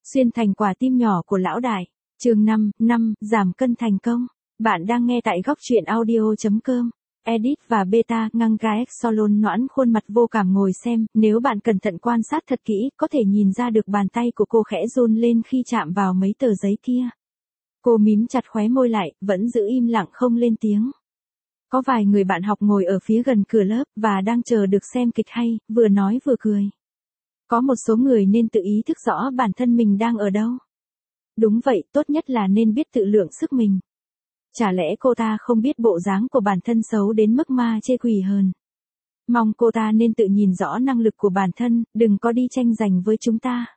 Xuyên thành quả tim nhỏ của lão đại. Chương 5, giảm cân thành công. Bạn đang nghe tại góc truyện audio.com. Edit và beta ngăng gaex salon noãn khuôn mặt vô cảm ngồi xem, nếu bạn cẩn thận quan sát thật kỹ, có thể nhìn ra được bàn tay của cô khẽ run lên khi chạm vào mấy tờ giấy kia. Cô mím chặt khóe môi lại, vẫn giữ im lặng không lên tiếng. Có vài người bạn học ngồi ở phía gần cửa lớp, và đang chờ được xem kịch hay, vừa nói vừa cười. Có một số người nên tự ý thức rõ bản thân mình đang ở đâu. Đúng vậy, tốt nhất là nên biết tự lượng sức mình. Chả lẽ cô ta không biết bộ dáng của bản thân xấu đến mức ma chê quỷ hờn. Mong cô ta nên tự nhìn rõ năng lực của bản thân, đừng có đi tranh giành với chúng ta.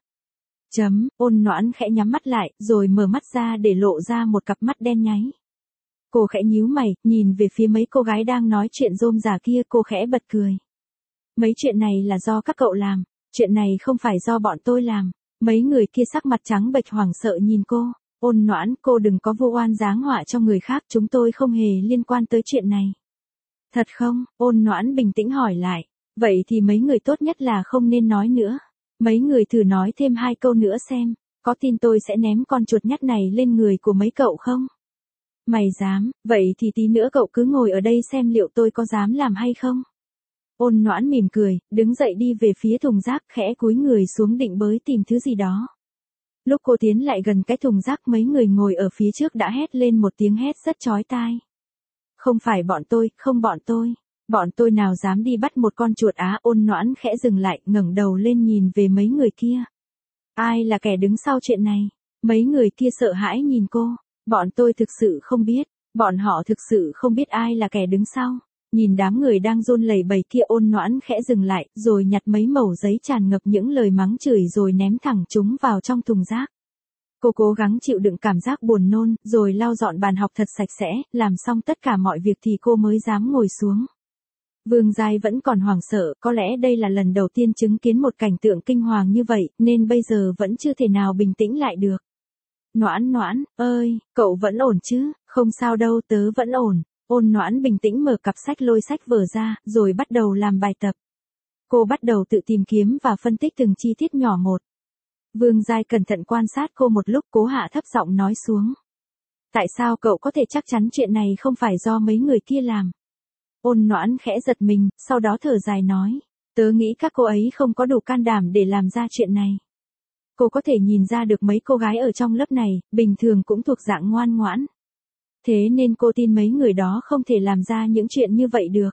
Ôn noãn khẽ nhắm mắt lại, rồi mở mắt ra để lộ ra một cặp mắt đen nháy. Cô khẽ nhíu mày, nhìn về phía mấy cô gái đang nói chuyện rôm rả kia, cô khẽ bật cười. Mấy chuyện này là do các cậu làm, chuyện này không phải do bọn tôi làm. Mấy người kia sắc mặt trắng bệch hoảng sợ nhìn cô. Ôn noãn, cô đừng có vô oan giáng họa cho người khác, chúng tôi không hề liên quan tới chuyện này. Thật không? Ôn noãn bình tĩnh hỏi lại. Vậy thì mấy người tốt nhất là không nên nói nữa. Mấy người thử nói thêm 2 câu nữa xem, có tin tôi sẽ ném con chuột nhắt này lên người của mấy cậu không? Mày dám, vậy thì tí nữa cậu cứ ngồi ở đây xem liệu tôi có dám làm hay không? Ôn noãn mỉm cười, đứng dậy đi về phía thùng rác, khẽ cúi người xuống định bới tìm thứ gì đó. Lúc cô tiến lại gần cái thùng rác, mấy người ngồi ở phía trước đã hét lên một tiếng hét rất chói tai. Không phải bọn tôi, không bọn tôi nào dám đi bắt một con chuột á. Ôn noãn khẽ dừng lại, ngẩng đầu lên nhìn về mấy người kia. Ai là kẻ đứng sau chuyện này? Mấy người kia sợ hãi nhìn cô. Bọn tôi thực sự không biết, bọn họ thực sự không biết ai là kẻ đứng sau. Nhìn đám người đang run lẩy bẩy kia, ôn noãn khẽ dừng lại, rồi nhặt mấy mẩu giấy tràn ngập những lời mắng chửi rồi ném thẳng chúng vào trong thùng rác. Cô cố gắng chịu đựng cảm giác buồn nôn, rồi lau dọn bàn học thật sạch sẽ, làm xong tất cả mọi việc thì cô mới dám ngồi xuống. Vương Giai vẫn còn hoảng sợ, có lẽ đây là lần đầu tiên chứng kiến một cảnh tượng kinh hoàng như vậy, nên bây giờ vẫn chưa thể nào bình tĩnh lại được. Noãn ơi, cậu vẫn ổn chứ? Không sao đâu, tớ vẫn ổn. Ôn noãn bình tĩnh mở cặp sách, lôi sách vở ra, rồi bắt đầu làm bài tập. Cô bắt đầu tự tìm kiếm và phân tích từng chi tiết nhỏ một. Vương Giai cẩn thận quan sát cô một lúc, cố hạ thấp giọng nói xuống. Tại sao cậu có thể chắc chắn chuyện này không phải do mấy người kia làm? Ôn noãn khẽ giật mình, sau đó thở dài nói. Tớ nghĩ các cô ấy không có đủ can đảm để làm ra chuyện này. Cô có thể nhìn ra được mấy cô gái ở trong lớp này, bình thường cũng thuộc dạng ngoan ngoãn. Thế nên cô tin mấy người đó không thể làm ra những chuyện như vậy được.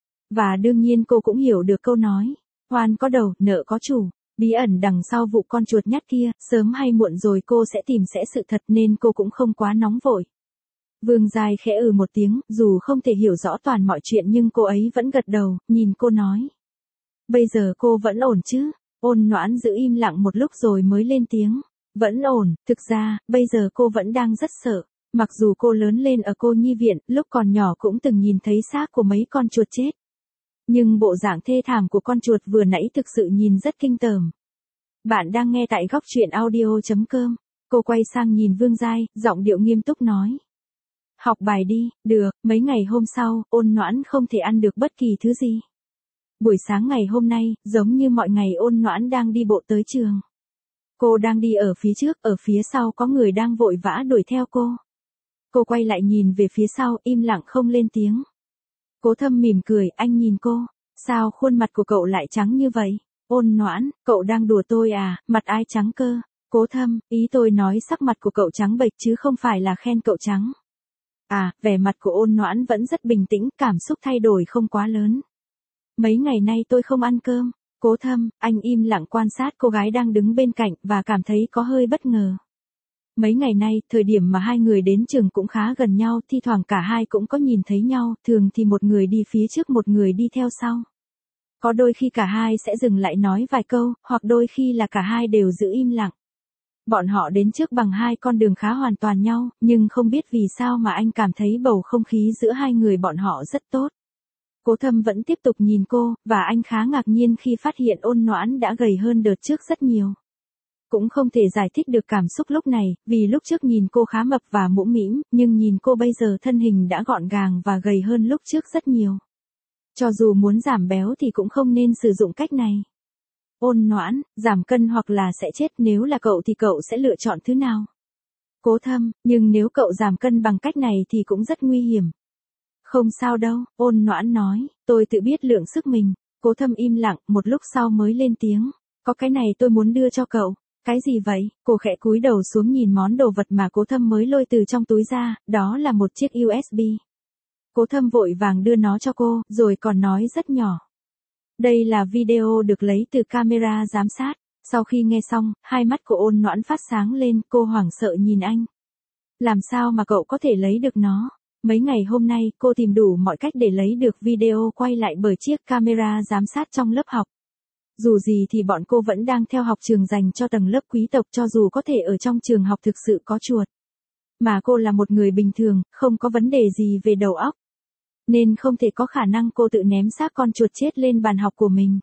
Và đương nhiên cô cũng hiểu được câu nói. Oan có đầu, nợ có chủ. Bí ẩn đằng sau vụ con chuột nhắt kia, sớm hay muộn rồi cô sẽ tìm sẽ sự thật, nên cô cũng không quá nóng vội. Vương Giai khẽ một tiếng, dù không thể hiểu rõ toàn mọi chuyện nhưng cô ấy vẫn gật đầu, nhìn cô nói. Bây giờ cô vẫn ổn chứ? Ôn noãn giữ im lặng một lúc rồi mới lên tiếng. Vẫn ổn, thực ra, bây giờ cô vẫn đang rất sợ. Mặc dù cô lớn lên ở cô nhi viện, lúc còn nhỏ cũng từng nhìn thấy xác của mấy con chuột chết. Nhưng bộ dạng thê thảm của con chuột vừa nãy thực sự nhìn rất kinh tởm. Bạn đang nghe tại góc truyện audio.com. Cô quay sang nhìn Vương Giai, giọng điệu nghiêm túc nói. Học bài đi, được. Mấy ngày hôm sau, ôn noãn không thể ăn được bất kỳ thứ gì. Buổi sáng ngày hôm nay, giống như mọi ngày, ôn noãn đang đi bộ tới trường. Cô đang đi ở phía trước, ở phía sau có người đang vội vã đuổi theo cô. Cô quay lại nhìn về phía sau, im lặng không lên tiếng. Cố Thâm mỉm cười, anh nhìn cô. Sao khuôn mặt của cậu lại trắng như vậy? Ôn noãn, cậu đang đùa tôi à? Mặt ai trắng cơ? Cố Thâm, ý tôi nói sắc mặt của cậu trắng bệch chứ không phải là khen cậu trắng. À, vẻ mặt của ôn noãn vẫn rất bình tĩnh, cảm xúc thay đổi không quá lớn. Mấy ngày nay tôi không ăn cơm. Cố Thâm, anh im lặng quan sát cô gái đang đứng bên cạnh và cảm thấy có hơi bất ngờ. Mấy ngày nay, thời điểm mà hai người đến trường cũng khá gần nhau, thi thoảng cả hai cũng có nhìn thấy nhau, thường thì một người đi phía trước một người đi theo sau. Có đôi khi cả hai sẽ dừng lại nói vài câu, hoặc đôi khi là cả hai đều giữ im lặng. Bọn họ đến trước bằng 2 con đường khá hoàn toàn nhau, nhưng không biết vì sao mà anh cảm thấy bầu không khí giữa hai người bọn họ rất tốt. Cố Thâm vẫn tiếp tục nhìn cô, và anh khá ngạc nhiên khi phát hiện ôn noãn đã gầy hơn đợt trước rất nhiều. Cũng không thể giải thích được cảm xúc lúc này, vì lúc trước nhìn cô khá mập và mũm mĩm, nhưng nhìn cô bây giờ thân hình đã gọn gàng và gầy hơn lúc trước rất nhiều. Cho dù muốn giảm béo thì cũng không nên sử dụng cách này. Ôn Noãn, giảm cân hoặc là sẽ chết, nếu là cậu thì cậu sẽ lựa chọn thứ nào? Cố Thâm, nhưng nếu cậu giảm cân bằng cách này thì cũng rất nguy hiểm. Không sao đâu, Ôn Noãn nói, tôi tự biết lượng sức mình. Cố Thâm im lặng, một lúc sau mới lên tiếng. Có cái này tôi muốn đưa cho cậu. Cái gì vậy? Cô khẽ cúi đầu xuống nhìn món đồ vật mà Cố Thâm mới lôi từ trong túi ra, đó là một chiếc USB. Cố Thâm vội vàng đưa nó cho cô, rồi còn nói rất nhỏ. Đây là video được lấy từ camera giám sát. Sau khi nghe xong, hai mắt của Ôn Noãn phát sáng lên, cô hoảng sợ nhìn anh. Làm sao mà cậu có thể lấy được nó? Mấy ngày hôm nay, cô tìm đủ mọi cách để lấy được video quay lại bởi chiếc camera giám sát trong lớp học. Dù gì thì bọn cô vẫn đang theo học trường dành cho tầng lớp quý tộc, cho dù có thể ở trong trường học thực sự có chuột. Mà cô là một người bình thường, không có vấn đề gì về đầu óc. Nên không thể có khả năng cô tự ném xác con chuột chết lên bàn học của mình.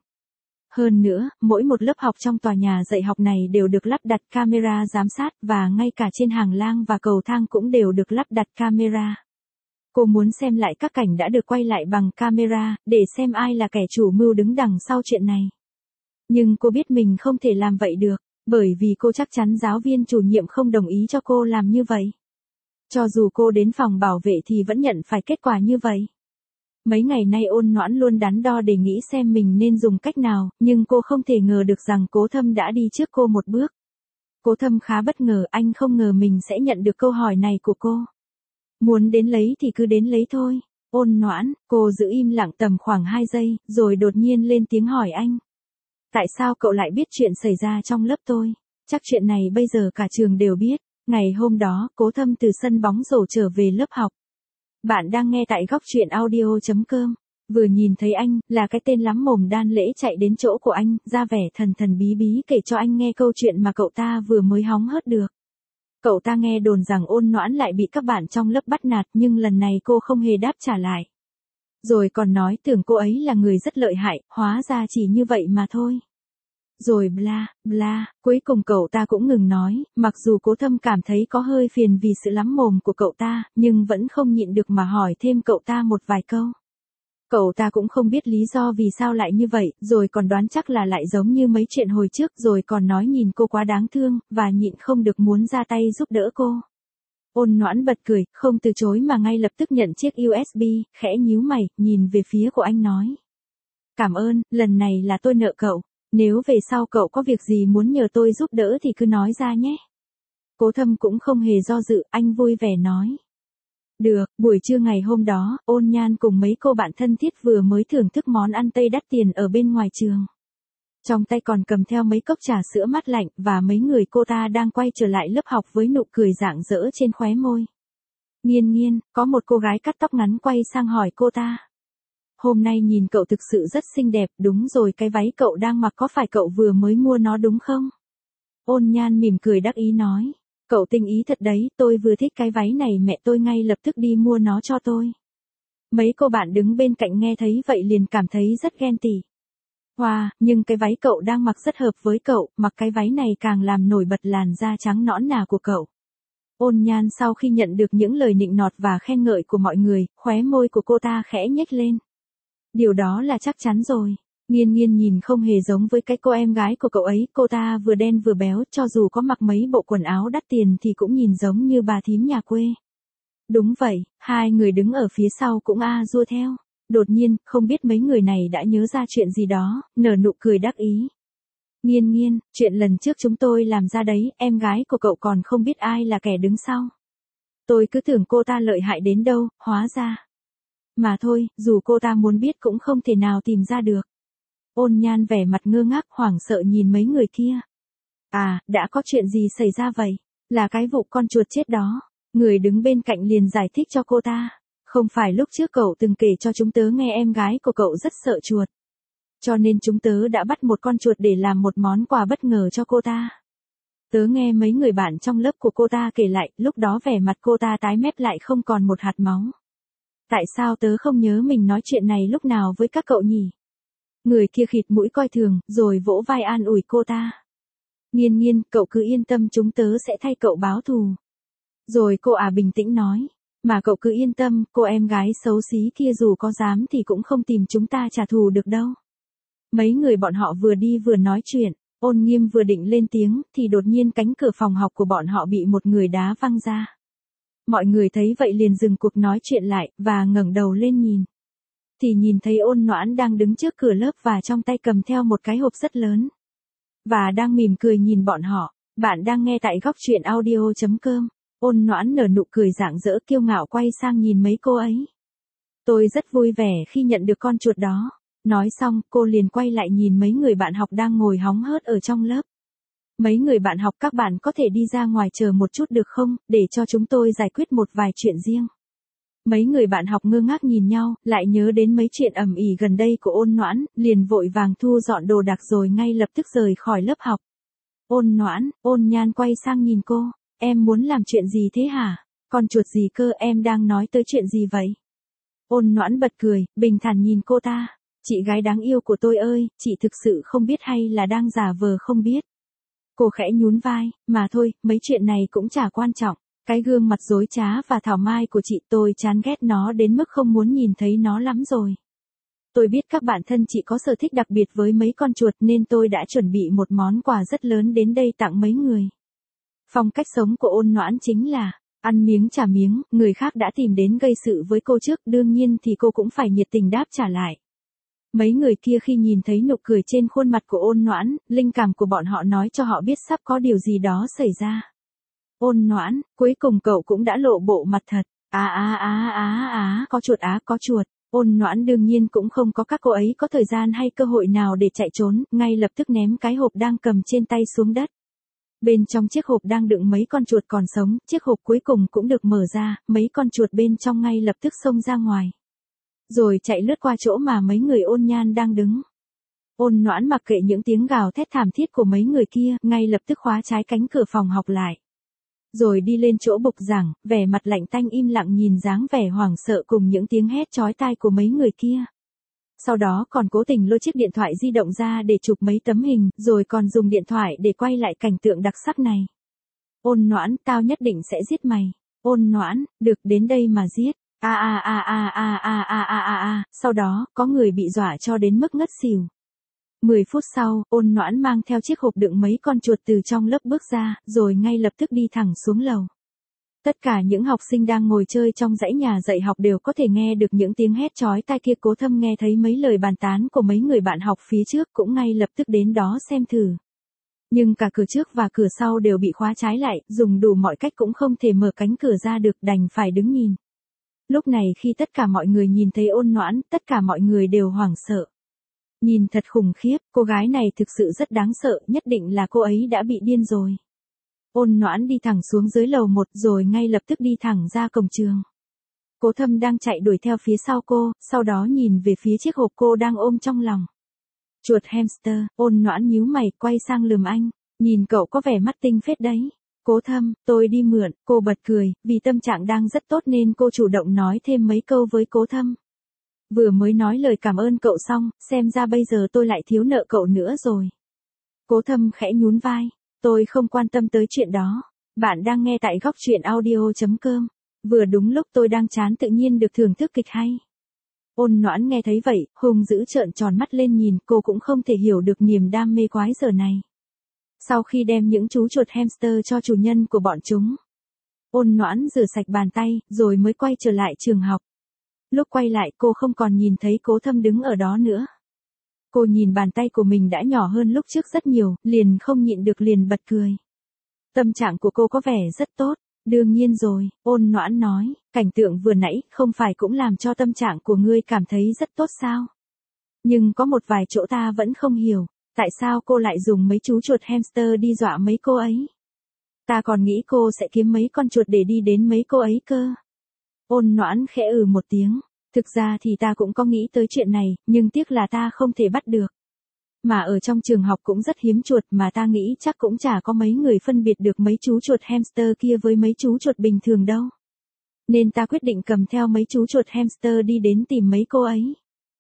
Hơn nữa, mỗi một lớp học trong tòa nhà dạy học này đều được lắp đặt camera giám sát, và ngay cả trên hàng lang và cầu thang cũng đều được lắp đặt camera. Cô muốn xem lại các cảnh đã được quay lại bằng camera, để xem ai là kẻ chủ mưu đứng đằng sau chuyện này. Nhưng cô biết mình không thể làm vậy được, bởi vì cô chắc chắn giáo viên chủ nhiệm không đồng ý cho cô làm như vậy. Cho dù cô đến phòng bảo vệ thì vẫn nhận phải kết quả như vậy. Mấy ngày nay Ôn Noãn luôn đắn đo để nghĩ xem mình nên dùng cách nào, nhưng cô không thể ngờ được rằng Cố Thâm đã đi trước cô một bước. Cố Thâm khá bất ngờ, anh không ngờ mình sẽ nhận được câu hỏi này của cô. Muốn đến lấy thì cứ đến lấy thôi. Ôn Noãn, cô giữ im lặng tầm khoảng 2 giây, rồi đột nhiên lên tiếng hỏi anh. Tại sao cậu lại biết chuyện xảy ra trong lớp tôi? Chắc chuyện này bây giờ cả trường đều biết. Ngày hôm đó, Cố Thâm từ sân bóng rổ trở về lớp học. Bạn đang nghe tại góc truyện audio.com. Vừa nhìn thấy anh, là cái tên lắm mồm Đan Lễ chạy đến chỗ của anh, ra vẻ thần thần bí bí kể cho anh nghe câu chuyện mà cậu ta vừa mới hóng hớt được. Cậu ta nghe đồn rằng Ôn Noãn lại bị các bạn trong lớp bắt nạt, nhưng lần này cô không hề đáp trả lại. Rồi còn nói tưởng cô ấy là người rất lợi hại, hóa ra chỉ như vậy mà thôi. Rồi bla, bla, cuối cùng cậu ta cũng ngừng nói, mặc dù Cố Thâm cảm thấy có hơi phiền vì sự lắm mồm của cậu ta, nhưng vẫn không nhịn được mà hỏi thêm cậu ta một vài câu. Cậu ta cũng không biết lý do vì sao lại như vậy, rồi còn đoán chắc là lại giống như mấy chuyện hồi trước, rồi còn nói nhìn cô quá đáng thương, và nhịn không được muốn ra tay giúp đỡ cô. Ôn Noãn bật cười, không từ chối mà ngay lập tức nhận chiếc USB, khẽ nhíu mày, nhìn về phía của anh nói. Cảm ơn, lần này là tôi nợ cậu. Nếu về sau cậu có việc gì muốn nhờ tôi giúp đỡ thì cứ nói ra nhé. Cố Thâm cũng không hề do dự, anh vui vẻ nói. Được, buổi trưa ngày hôm đó, Ôn Nhan cùng mấy cô bạn thân thiết vừa mới thưởng thức món ăn Tây đắt tiền ở bên ngoài trường. Trong tay còn cầm theo mấy cốc trà sữa mát lạnh, và mấy người cô ta đang quay trở lại lớp học với nụ cười rạng rỡ trên khóe môi. Nghiên nghiên, có một cô gái cắt tóc ngắn quay sang hỏi cô ta. Hôm nay nhìn cậu thực sự rất xinh đẹp, đúng rồi, cái váy cậu đang mặc có phải cậu vừa mới mua nó đúng không? Ôn Nhan mỉm cười đắc ý nói. Cậu tinh ý thật đấy, tôi vừa thích cái váy này, mẹ tôi ngay lập tức đi mua nó cho tôi. Mấy cô bạn đứng bên cạnh nghe thấy vậy liền cảm thấy rất ghen tị. Wow, nhưng cái váy cậu đang mặc rất hợp với cậu, mặc cái váy này càng làm nổi bật làn da trắng nõn nà của cậu. Ôn Nhan sau khi nhận được những lời nịnh nọt và khen ngợi của mọi người, khóe môi của cô ta khẽ nhếch lên. Điều đó là chắc chắn rồi. Nghiên Nghiên nhìn không hề giống với cái cô em gái của cậu ấy, cô ta vừa đen vừa béo, cho dù có mặc mấy bộ quần áo đắt tiền thì cũng nhìn giống như bà thím nhà quê. Đúng vậy, hai người đứng ở phía sau cũng dua theo. Đột nhiên, không biết mấy người này đã nhớ ra chuyện gì đó, nở nụ cười đắc ý. Nghiên Nghiên, chuyện lần trước chúng tôi làm ra đấy, em gái của cậu còn không biết ai là kẻ đứng sau. Tôi cứ tưởng cô ta lợi hại đến đâu, hóa ra. Mà thôi, dù cô ta muốn biết cũng không thể nào tìm ra được. Ôn Nhan vẻ mặt ngơ ngác hoảng sợ nhìn mấy người kia. Đã có chuyện gì xảy ra vậy? Là cái vụ con chuột chết đó. Người đứng bên cạnh liền giải thích cho cô ta. Không phải lúc trước cậu từng kể cho chúng tớ nghe em gái của cậu rất sợ chuột. Cho nên chúng tớ đã bắt một con chuột để làm một món quà bất ngờ cho cô ta. Tớ nghe mấy người bạn trong lớp của cô ta kể lại, lúc đó vẻ mặt cô ta tái mét lại không còn một hạt máu. Tại sao tớ không nhớ mình nói chuyện này lúc nào với các cậu nhỉ? Người kia khịt mũi coi thường, rồi vỗ vai an ủi cô ta. Nghiên Nghiên, cậu cứ yên tâm, chúng tớ sẽ thay cậu báo thù. Rồi cô bình tĩnh nói. Mà cậu cứ yên tâm, cô em gái xấu xí kia dù có dám thì cũng không tìm chúng ta trả thù được đâu. Mấy người bọn họ vừa đi vừa nói chuyện, Ôn Nghiêm vừa định lên tiếng, thì đột nhiên cánh cửa phòng học của bọn họ bị một người đá văng ra. Mọi người thấy vậy liền dừng cuộc nói chuyện lại, và ngẩng đầu lên nhìn. Thì nhìn thấy Ôn Noãn đang đứng trước cửa lớp và trong tay cầm theo một cái hộp rất lớn. Và đang mỉm cười nhìn bọn họ. Bạn đang nghe tại góc truyện audio.com. Ôn Noãn nở nụ cười rạng rỡ kiêu ngạo quay sang nhìn mấy cô ấy. Tôi rất vui vẻ khi nhận được con chuột đó. Nói xong, cô liền quay lại nhìn mấy người bạn học đang ngồi hóng hớt ở trong lớp. Mấy người bạn học, các bạn có thể đi ra ngoài chờ một chút được không, để cho chúng tôi giải quyết một vài chuyện riêng. Mấy người bạn học ngơ ngác nhìn nhau, lại nhớ đến mấy chuyện ầm ĩ gần đây của Ôn Noãn, liền vội vàng thu dọn đồ đạc rồi ngay lập tức rời khỏi lớp học. Ôn Noãn, Ôn Nhan quay sang nhìn cô, em muốn làm chuyện gì thế hả? Con chuột gì cơ, em đang nói tới chuyện gì vậy? Ôn Noãn bật cười, bình thản nhìn cô ta. Chị gái đáng yêu của tôi ơi, chị thực sự không biết hay là đang giả vờ không biết. Cô khẽ nhún vai, mà thôi, mấy chuyện này cũng chả quan trọng. Cái gương mặt dối trá và thảo mai của chị tôi chán ghét nó đến mức không muốn nhìn thấy nó lắm rồi. Tôi biết các bạn thân chị có sở thích đặc biệt với mấy con chuột nên tôi đã chuẩn bị một món quà rất lớn đến đây tặng mấy người. Phong cách sống của Ôn Noãn chính là ăn miếng trả miếng, người khác đã tìm đến gây sự với cô trước, đương nhiên thì cô cũng phải nhiệt tình đáp trả lại. Mấy người kia khi nhìn thấy nụ cười trên khuôn mặt của Ôn Noãn, linh cảm của bọn họ nói cho họ biết sắp có điều gì đó xảy ra. Ôn Noãn, cuối cùng cậu cũng đã lộ bộ mặt thật. Có chuột có chuột. Ôn Noãn đương nhiên cũng không có các cô ấy có thời gian hay cơ hội nào để chạy trốn, ngay lập tức ném cái hộp đang cầm trên tay xuống đất. Bên trong chiếc hộp đang đựng mấy con chuột còn sống, chiếc hộp cuối cùng cũng được mở ra, mấy con chuột bên trong ngay lập tức xông ra ngoài. Rồi chạy lướt qua chỗ mà mấy người Ôn Nhan đang đứng. Ôn Noãn mặc kệ những tiếng gào thét thảm thiết của mấy người kia, ngay lập tức khóa trái cánh cửa phòng học lại. Rồi đi lên chỗ bục giảng, vẻ mặt lạnh tanh im lặng nhìn dáng vẻ hoảng sợ cùng những tiếng hét chói tai của mấy người kia. Sau đó còn cố tình lôi chiếc điện thoại di động ra để chụp mấy tấm hình, rồi còn dùng điện thoại để quay lại cảnh tượng đặc sắc này. Ôn Noãn, tao nhất định sẽ giết mày. Ôn Noãn, được đến đây mà giết. Sau đó, có người bị dọa cho đến mức ngất xỉu. 10 phút sau, Ôn Noãn mang theo chiếc hộp đựng mấy con chuột từ trong lớp bước ra, rồi ngay lập tức đi thẳng xuống lầu. Tất cả những học sinh đang ngồi chơi trong dãy nhà dạy học đều có thể nghe được những tiếng hét chói tai kia. Cố Thâm nghe thấy mấy lời bàn tán của mấy người bạn học phía trước cũng ngay lập tức đến đó xem thử. Nhưng cả cửa trước và cửa sau đều bị khóa trái lại, dùng đủ mọi cách cũng không thể mở cánh cửa ra được, đành phải đứng nhìn. Lúc này khi tất cả mọi người nhìn thấy Ôn Noãn, tất cả mọi người đều hoảng sợ. Nhìn thật khủng khiếp, cô gái này thực sự rất đáng sợ, nhất định là cô ấy đã bị điên rồi. Ôn Noãn đi thẳng xuống dưới lầu 1 rồi ngay lập tức đi thẳng ra cổng trường. Cố Thâm đang chạy đuổi theo phía sau cô, sau đó nhìn về phía chiếc hộp cô đang ôm trong lòng. Chuột hamster, Ôn Noãn nhíu mày, quay sang lườm anh, nhìn cậu có vẻ mắt tinh phết đấy. Cố Thâm, tôi đi mượn, cô bật cười, vì tâm trạng đang rất tốt nên cô chủ động nói thêm mấy câu với Cố Thâm. Vừa mới nói lời cảm ơn cậu xong, xem ra bây giờ tôi lại thiếu nợ cậu nữa rồi. Cố Thâm khẽ nhún vai, tôi không quan tâm tới chuyện đó. Bạn đang nghe tại góc truyện audio.com. Vừa đúng lúc tôi đang chán tự nhiên được thưởng thức kịch hay. Ôn Noãn nghe thấy vậy, hung dữ trợn tròn mắt lên nhìn, cô cũng không thể hiểu được niềm đam mê quái giờ này. Sau khi đem những chú chuột hamster cho chủ nhân của bọn chúng, Ôn Noãn rửa sạch bàn tay, rồi mới quay trở lại trường học. Lúc quay lại cô không còn nhìn thấy Cố Thâm đứng ở đó nữa. Cô nhìn bàn tay của mình đã nhỏ hơn lúc trước rất nhiều, liền không nhịn được liền bật cười. Tâm trạng của cô có vẻ rất tốt. Đương nhiên rồi, Ôn Noãn nói, cảnh tượng vừa nãy không phải cũng làm cho tâm trạng của ngươi cảm thấy rất tốt sao? Nhưng có một vài chỗ ta vẫn không hiểu, tại sao cô lại dùng mấy chú chuột hamster đi dọa mấy cô ấy? Ta còn nghĩ cô sẽ kiếm mấy con chuột để đi đến mấy cô ấy cơ. Ôn Noãn khẽ một tiếng, thực ra thì ta cũng có nghĩ tới chuyện này, nhưng tiếc là ta không thể bắt được. Mà ở trong trường học cũng rất hiếm chuột mà ta nghĩ chắc cũng chả có mấy người phân biệt được mấy chú chuột hamster kia với mấy chú chuột bình thường đâu. Nên ta quyết định cầm theo mấy chú chuột hamster đi đến tìm mấy cô ấy.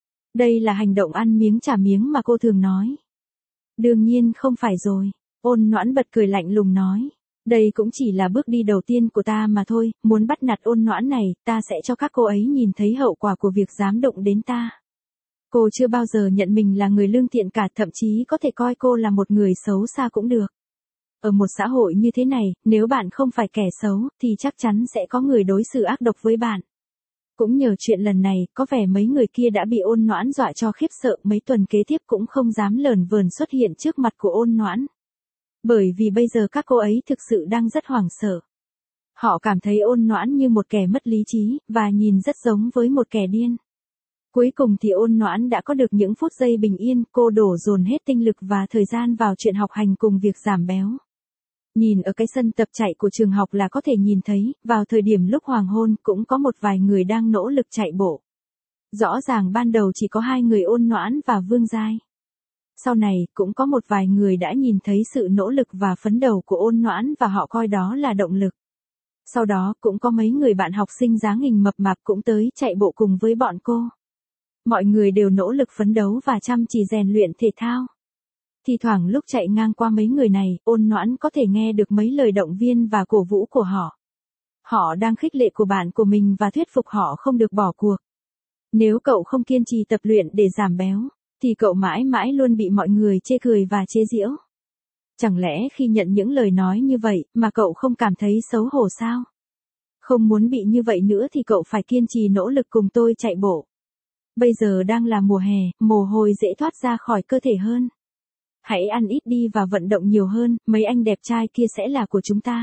Đây là hành động ăn miếng trả miếng mà cô thường nói. Đương nhiên không phải rồi. Ôn Noãn bật cười lạnh lùng nói. Đây cũng chỉ là bước đi đầu tiên của ta mà thôi, muốn bắt nạt Ôn Noãn này, ta sẽ cho các cô ấy nhìn thấy hậu quả của việc dám động đến ta. Cô chưa bao giờ nhận mình là người lương thiện cả, thậm chí có thể coi cô là một người xấu xa cũng được. Ở một xã hội như thế này, nếu bạn không phải kẻ xấu, thì chắc chắn sẽ có người đối xử ác độc với bạn. Cũng nhờ chuyện lần này, có vẻ mấy người kia đã bị Ôn Noãn dọa cho khiếp sợ, mấy tuần kế tiếp cũng không dám lờn vờn xuất hiện trước mặt của Ôn Noãn. Bởi vì bây giờ các cô ấy thực sự đang rất hoảng sợ. Họ cảm thấy Ôn Noãn như một kẻ mất lý trí, và nhìn rất giống với một kẻ điên. Cuối cùng thì Ôn Noãn đã có được những phút giây bình yên, cô đổ dồn hết tinh lực và thời gian vào chuyện học hành cùng việc giảm béo. Nhìn ở cái sân tập chạy của trường học là có thể nhìn thấy, vào thời điểm lúc hoàng hôn cũng có một vài người đang nỗ lực chạy bộ. Rõ ràng ban đầu chỉ có 2 người, Ôn Noãn và Vương Giai. Sau này, cũng có một vài người đã nhìn thấy sự nỗ lực và phấn đấu của Ôn Noãn và họ coi đó là động lực. Sau đó, cũng có mấy người bạn học sinh dáng hình mập mạp cũng tới chạy bộ cùng với bọn cô. Mọi người đều nỗ lực phấn đấu và chăm chỉ rèn luyện thể thao. Thì thoảng lúc chạy ngang qua mấy người này, Ôn Noãn có thể nghe được mấy lời động viên và cổ vũ của họ. Họ đang khích lệ của bạn của mình và thuyết phục họ không được bỏ cuộc. Nếu cậu không kiên trì tập luyện để giảm béo, thì cậu mãi mãi luôn bị mọi người chê cười và chế giễu. Chẳng lẽ khi nhận những lời nói như vậy mà cậu không cảm thấy xấu hổ sao? Không muốn bị như vậy nữa thì cậu phải kiên trì nỗ lực cùng tôi chạy bộ. Bây giờ đang là mùa hè, mồ hôi dễ thoát ra khỏi cơ thể hơn. Hãy ăn ít đi và vận động nhiều hơn, mấy anh đẹp trai kia sẽ là của chúng ta.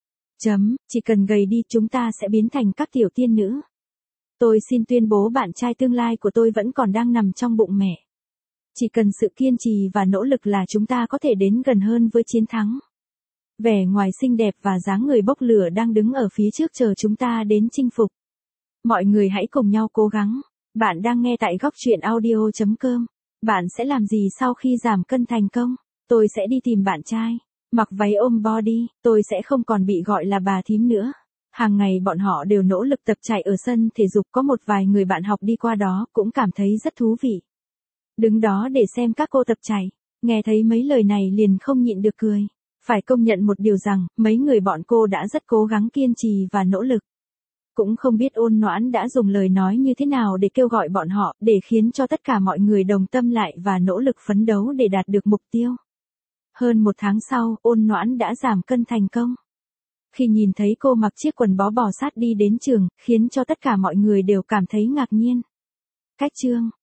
Chỉ cần gầy đi chúng ta sẽ biến thành các tiểu tiên nữ. Tôi xin tuyên bố bạn trai tương lai của tôi vẫn còn đang nằm trong bụng mẹ. Chỉ cần sự kiên trì và nỗ lực là chúng ta có thể đến gần hơn với chiến thắng. Vẻ ngoài xinh đẹp và dáng người bốc lửa đang đứng ở phía trước chờ chúng ta đến chinh phục. Mọi người hãy cùng nhau cố gắng. Bạn đang nghe tại góc truyện audio.com. Bạn sẽ làm gì sau khi giảm cân thành công? Tôi sẽ đi tìm bạn trai. Mặc váy ôm body, tôi sẽ không còn bị gọi là bà thím nữa. Hàng ngày bọn họ đều nỗ lực tập chạy ở sân thể dục, có một vài người bạn học đi qua đó cũng cảm thấy rất thú vị. Đứng đó để xem các cô tập chạy, nghe thấy mấy lời này liền không nhịn được cười. Phải công nhận một điều rằng, mấy người bọn cô đã rất cố gắng kiên trì và nỗ lực. Cũng không biết Ôn Noãn đã dùng lời nói như thế nào để kêu gọi bọn họ, để khiến cho tất cả mọi người đồng tâm lại và nỗ lực phấn đấu để đạt được mục tiêu. Hơn 1 tháng sau, Ôn Noãn đã giảm cân thành công. Khi nhìn thấy cô mặc chiếc quần bó bò sát đi đến trường, khiến cho tất cả mọi người đều cảm thấy ngạc nhiên. Cách chương